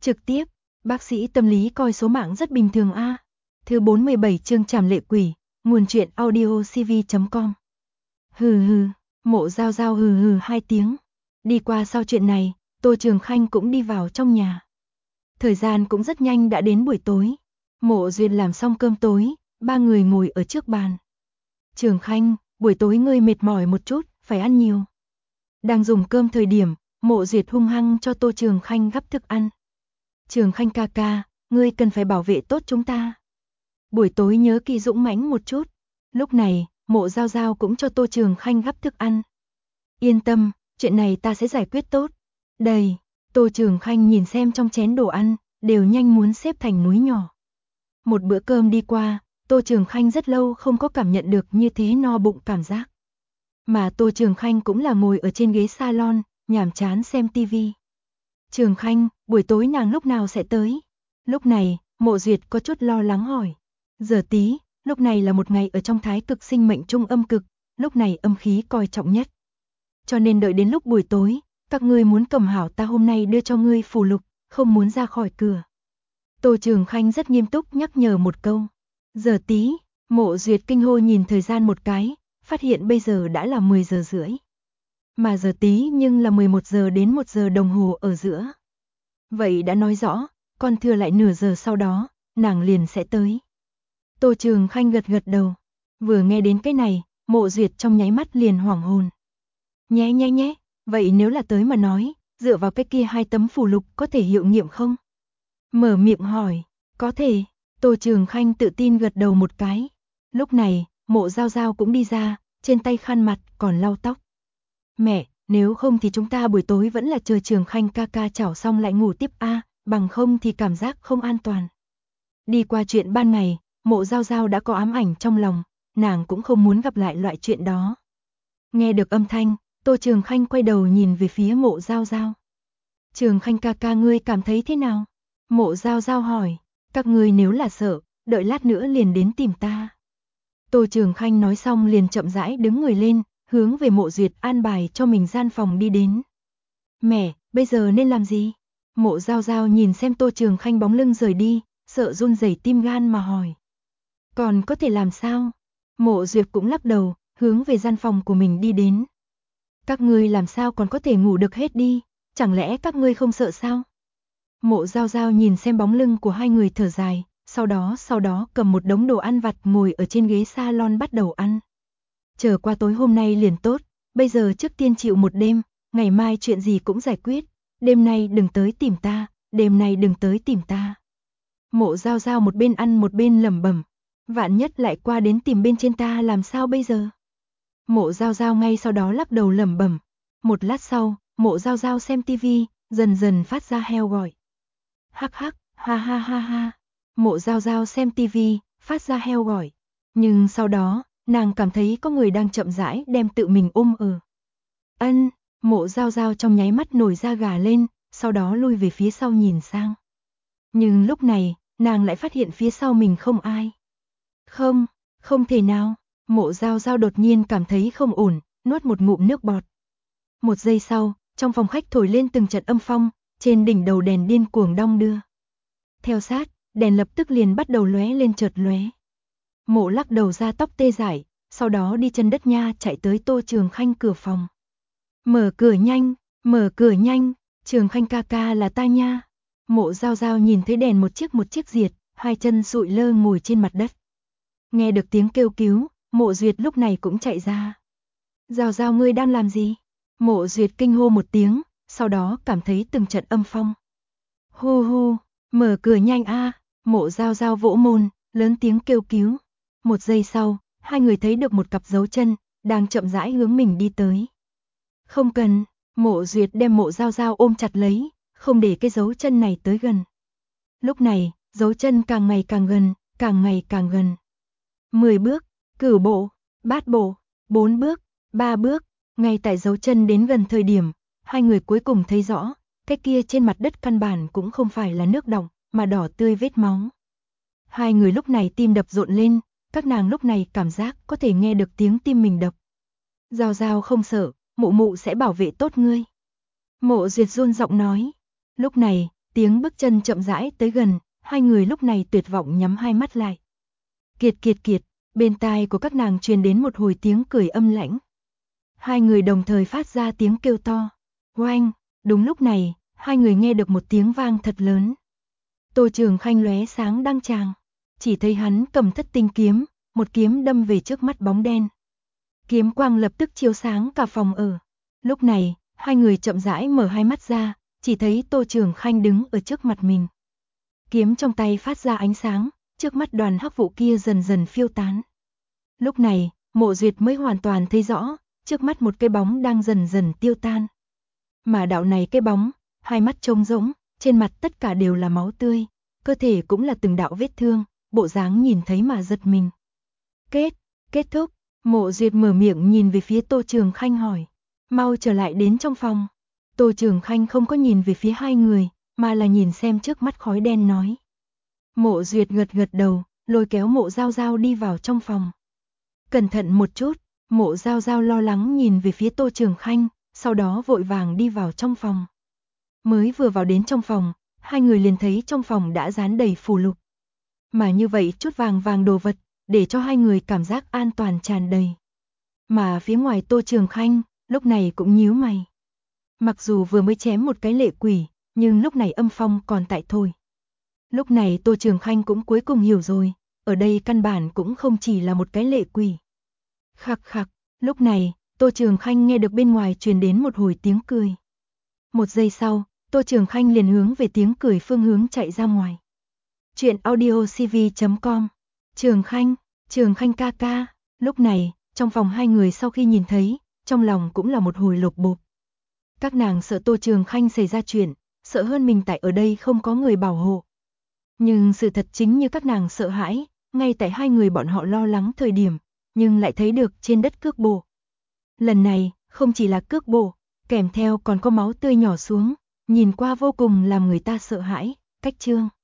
Trực tiếp, bác sĩ tâm lý coi số mạng rất bình thường a. Thứ 47 chương Trảm Lệ Quỷ, nguồn truyện audio cv.com. Hừ hừ, Mộ Giao Giao hừ hừ 2 tiếng. Đi qua sau chuyện này, Tô Trường Khanh cũng đi vào trong nhà. Thời gian cũng rất nhanh đã đến buổi tối. Mộ Duyệt làm xong cơm tối, ba người ngồi ở trước bàn. Trường Khanh, buổi tối ngươi mệt mỏi một chút, phải ăn nhiều. Đang dùng cơm thời điểm, Mộ Duyệt hung hăng cho Tô Trường Khanh gắp thức ăn. Trường Khanh ca ca, ngươi cần phải bảo vệ tốt chúng ta. Buổi tối nhớ kỳ dũng mãnh một chút. Lúc này, Mộ Giao Giao cũng cho Tô Trường Khanh gắp thức ăn. Yên tâm, chuyện này ta sẽ giải quyết tốt. Đây, Tô Trường Khanh nhìn xem trong chén đồ ăn, đều nhanh muốn xếp thành núi nhỏ. Một bữa cơm đi qua, Tô Trường Khanh rất lâu không có cảm nhận được như thế no bụng cảm giác. Mà Tô Trường Khanh cũng là ngồi ở trên ghế salon, nhàm chán xem tivi. Trường Khanh, buổi tối nàng lúc nào sẽ tới? Lúc này, Mộ Duyệt có chút lo lắng hỏi. Giờ tí, lúc này là một ngày ở trong thái cực sinh mệnh trung âm cực, lúc này âm khí coi trọng nhất. Cho nên đợi đến lúc buổi tối, các ngươi muốn cầm hảo ta hôm nay đưa cho ngươi phù lục, không muốn ra khỏi cửa. Tô Trường Khanh rất nghiêm túc nhắc nhở một câu. Giờ tí, Mộ Duyệt kinh hô nhìn thời gian một cái, phát hiện bây giờ đã là 10 giờ rưỡi. Mà giờ tí nhưng là 11 giờ đến 1 giờ đồng hồ ở giữa. Vậy đã nói rõ, còn thừa lại nửa giờ sau đó, nàng liền sẽ tới. Tô Trường Khanh gật gật đầu. Vừa nghe đến cái này, Mộ Duyệt trong nháy mắt liền hoảng hồn. Nhé, vậy nếu là tới mà nói, dựa vào cái kia 2 tấm phù lục có thể hiệu nghiệm không? Mở miệng hỏi, có thể. Tô Trường Khanh tự tin gật đầu một cái. Lúc này, Mộ Giao Giao cũng đi ra, trên tay khăn mặt còn lau tóc. Mẹ, nếu không thì chúng ta buổi tối vẫn là chờ Trường Khanh ca ca chảo xong lại ngủ tiếp a, bằng không thì cảm giác không an toàn. Đi qua chuyện ban ngày, Mộ Giao Giao đã có ám ảnh trong lòng, nàng cũng không muốn gặp lại loại chuyện đó. Nghe được âm thanh, Tô Trường Khanh quay đầu nhìn về phía Mộ Giao Giao. Trường Khanh ca ca ngươi cảm thấy thế nào? Mộ Giao Giao hỏi, các ngươi nếu là sợ, đợi lát nữa liền đến tìm ta. Tô Trường Khanh nói xong liền chậm rãi đứng người lên, hướng về Mộ Duyệt an bài cho mình gian phòng đi đến. Mẹ, bây giờ nên làm gì? Mộ Giao Giao nhìn xem Tô Trường Khanh bóng lưng rời đi, sợ run rẩy tim gan mà hỏi. Còn có thể làm sao? Mộ Duyệt cũng lắc đầu, hướng về gian phòng của mình đi đến. Các ngươi làm sao còn có thể ngủ được hết đi, chẳng lẽ các ngươi không sợ sao? Mộ Giao Giao nhìn xem bóng lưng của hai người thở dài, sau đó cầm một đống đồ ăn vặt ngồi ở trên ghế salon bắt đầu ăn. Chờ qua tối hôm nay liền tốt, bây giờ trước tiên chịu một đêm, ngày mai chuyện gì cũng giải quyết, đêm nay đừng tới tìm ta, đêm nay đừng tới tìm ta. Mộ Giao Giao một bên ăn một bên lẩm bẩm, vạn nhất lại qua đến tìm bên trên ta làm sao bây giờ? Mộ Giao Giao ngay sau đó lắc đầu lẩm bẩm. Một lát sau, Mộ Giao Giao xem tivi, dần dần phát ra heo gọi. Hắc hắc, ha ha ha ha. Mộ Giao Giao xem tivi, phát ra heo gọi. Nhưng sau đó, nàng cảm thấy có người đang chậm rãi đem tự mình ôm ở. Ân, Mộ Giao Giao trong nháy mắt nổi da gà lên, sau đó lui về phía sau nhìn sang. Nhưng lúc này, nàng lại phát hiện phía sau mình không ai. Không thể nào. Mộ Giao Giao đột nhiên cảm thấy không ổn, nuốt một ngụm nước bọt. Một giây sau, trong phòng khách thổi lên từng trận âm phong, trên đỉnh đầu đèn điên cuồng đong đưa. Theo sát, đèn lập tức liền bắt đầu lóe lên chợt lóe. Mộ lắc đầu ra tóc tê dại, sau đó đi chân đất nha chạy tới Tô Trường Khanh cửa phòng. Mở cửa nhanh, Trường Khanh ca ca là ta nha. Mộ Giao Giao nhìn thấy đèn một chiếc diệt, hai chân sụi lơ ngồi trên mặt đất. Nghe được tiếng kêu cứu, Mộ Duyệt lúc này cũng chạy ra. Giao Giao ngươi đang làm gì? Mộ Duyệt kinh hô một tiếng, sau đó cảm thấy từng trận âm phong. Hu hu, mở cửa nhanh a. Mộ Giao Giao vỗ môn, lớn tiếng kêu cứu. Một giây sau, hai người thấy được một cặp dấu chân, đang chậm rãi hướng mình đi tới. Không cần, Mộ Duyệt đem Mộ Giao Giao ôm chặt lấy, không để cái dấu chân này tới gần. Lúc này, dấu chân càng ngày càng gần, càng ngày càng gần. 10 bước, cửu bộ, bát bộ, 4 bước, 3 bước, ngay tại dấu chân đến gần thời điểm, hai người cuối cùng thấy rõ, cái kia trên mặt đất căn bản cũng không phải là nước đọng, mà đỏ tươi vết máu. Hai người lúc này tim đập rộn lên, các nàng lúc này cảm giác có thể nghe được tiếng tim mình đập. Giao Giao không sợ, mụ mụ sẽ bảo vệ tốt ngươi. Mộ Duyệt run giọng nói. Lúc này, Tiếng bước chân chậm rãi tới gần, hai người lúc này tuyệt vọng nhắm hai mắt lại. Kiệt kiệt kiệt, bên tai của các nàng truyền đến một hồi tiếng cười âm lãnh. Hai người đồng thời phát ra tiếng kêu to. Oanh, đúng lúc này, hai người nghe được một tiếng vang thật lớn. Tô Trường Khanh lóe sáng đăng tràng, chỉ thấy hắn cầm Thất Tinh kiếm, một kiếm đâm về trước mắt bóng đen. Kiếm quang lập tức chiếu sáng cả phòng ở. Lúc này, hai người chậm rãi mở hai mắt ra, chỉ thấy Tô Trường Khanh đứng ở trước mặt mình. Kiếm trong tay phát ra ánh sáng, trước mắt đoàn hắc vụ kia dần dần phiêu tán. Lúc này, Mộ Duyệt mới hoàn toàn thấy rõ, trước mắt một cái bóng đang dần dần tiêu tan. Mà đạo này cái bóng, hai mắt trống rỗng, trên mặt tất cả đều là máu tươi, cơ thể cũng là từng đạo vết thương, bộ dáng nhìn thấy mà giật mình. Kết thúc, Mộ Duyệt mở miệng nhìn về phía Tô Trường Khanh hỏi, mau trở lại đến trong phòng. Tô Trường Khanh không có nhìn về phía hai người, mà là nhìn xem trước mắt khói đen nói. Mộ Duyệt gật gật đầu, lôi kéo Mộ Giao Giao đi vào trong phòng. Cẩn thận một chút, Mộ Giao Giao lo lắng nhìn về phía Tô Trường Khanh, sau đó vội vàng đi vào trong phòng. Mới vừa vào đến trong phòng, hai người liền thấy trong phòng đã dán đầy phù lục. Mà như vậy chút vàng vàng đồ vật, để cho hai người cảm giác an toàn tràn đầy. Mà phía ngoài Tô Trường Khanh, lúc này cũng nhíu mày. Mặc dù vừa mới chém một cái lệ quỷ, nhưng lúc này âm phong còn tại thôi. Lúc này Tô Trường Khanh cũng cuối cùng hiểu rồi, ở đây căn bản cũng không chỉ là một cái lệ quỷ. Khặc khặc, lúc này, Tô Trường Khanh nghe được bên ngoài truyền đến một hồi tiếng cười. Một giây sau, Tô Trường Khanh liền hướng về tiếng cười phương hướng chạy ra ngoài. Chuyện audiocv.com. Trường Khanh ca ca. Lúc này, trong phòng hai người sau khi nhìn thấy, trong lòng cũng là một hồi lột bột. Các nàng sợ Tô Trường Khanh xảy ra chuyện, sợ hơn mình tại ở đây không có người bảo hộ. Nhưng sự thật chính như các nàng sợ hãi, ngay tại hai người bọn họ lo lắng thời điểm, nhưng lại thấy được trên đất cước bộ. Lần này, không chỉ là cước bộ, kèm theo còn có máu tươi nhỏ xuống, nhìn qua vô cùng làm người ta sợ hãi. Cách chương